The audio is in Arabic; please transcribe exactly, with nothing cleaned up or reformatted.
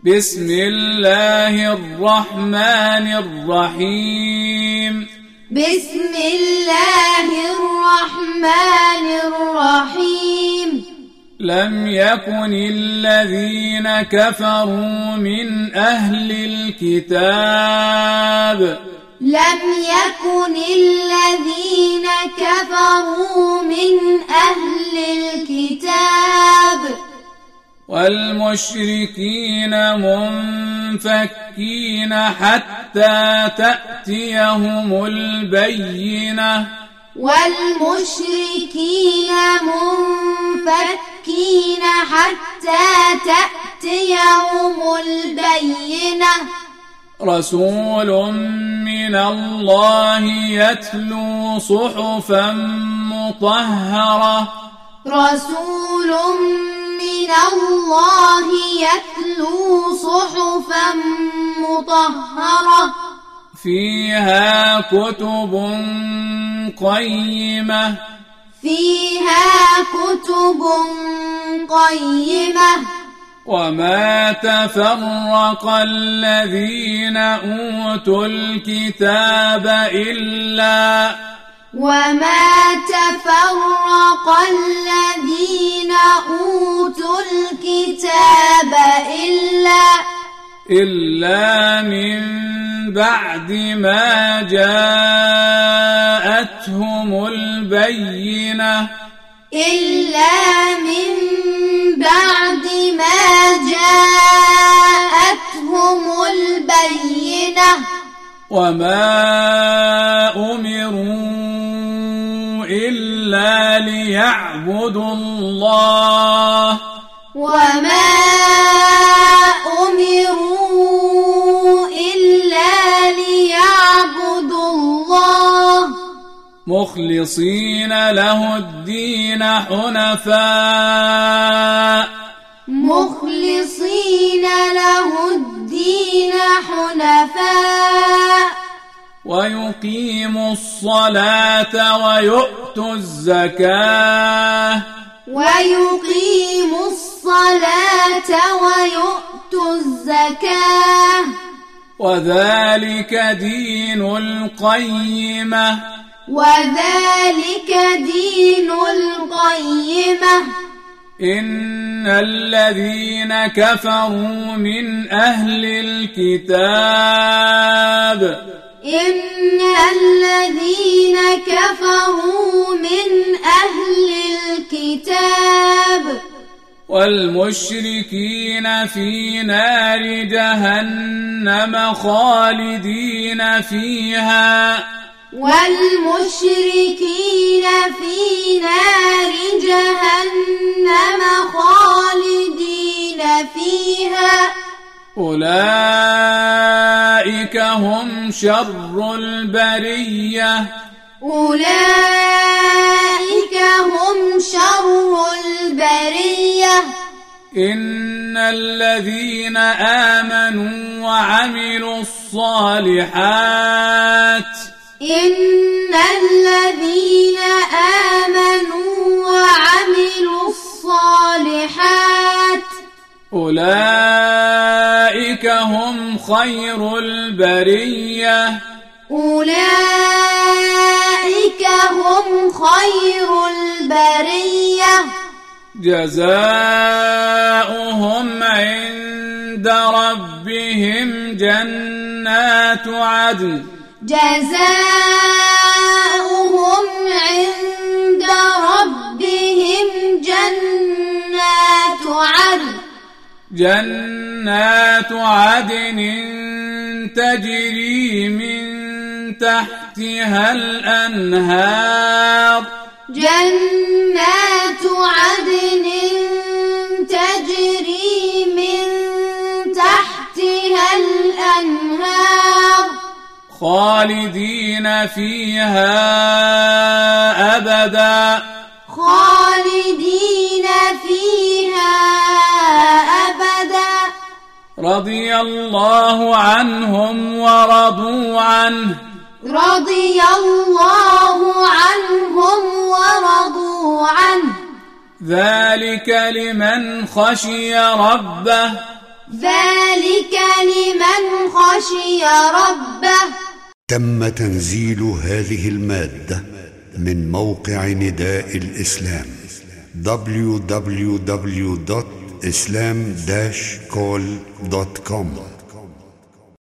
بسم الله الرحمن الرحيم بسم الله الرحمن الرحيم لم يكن الذين كفروا من أهل الكتاب لم يكن الذين كفروا من أهل الكتاب والمشركين منفكين حتى تأتيهم البينة والمشركين منفكين حتى تأتيهم البينة رسول من الله يتلو صحفا مطهرة رسول من الله يتلو صحفا مطهرة فيها كتب قيمة فيها كتب قيمة وما تفرق الذين أوتوا الكتاب إلا وما تفرق الذين أوتوا الكتاب إلا إلا من بعد ما جاءتهم البينة إلا من بعد ما جاءتهم البينة وما أمروا إلا ليعبدوا الله وما أمروا إلا ليعبدوا الله مخلصين له الدين حنفاء مخلصين له الدين حنفاء ويقيموا الصلاة ويؤتوا الزكاة ويقيموا الصلاة ويؤتوا الزكاة وذلك دين القيمة وذلك دين القيمة إن الذين كفروا من أهل الكتاب إن الذين كفروا من أهل الكتاب والمشركين في نار جهنم خالدين فيها والمشركين في نار جهنم خالدين فيها أولئك هم شر البرية أولئك هم شر البرية إن الذين آمنوا وعملوا الصالحات إن الذين آمنوا وعملوا الصالحات أولئك هم خير البرية أولئك هم خير البرية جزاؤهم عند ربهم جنات عدن جزاؤهم عند ربهم جنات عدن جنات عدن تجري من تحتها الأنهار جنات عدن تجري من تحتها الأنهار خالدين فيها أبدا خالدين فيها أبدا رضي الله عنهم ورضوا عنه رضي الله عنهم ورضوا عنه ذلك لمن خشي ربه ذلك خشي ربه. تم تنزيل هذه المادة من موقع نداء الإسلام دبليو دبليو دبليو دوت islam dash call دوت كوم.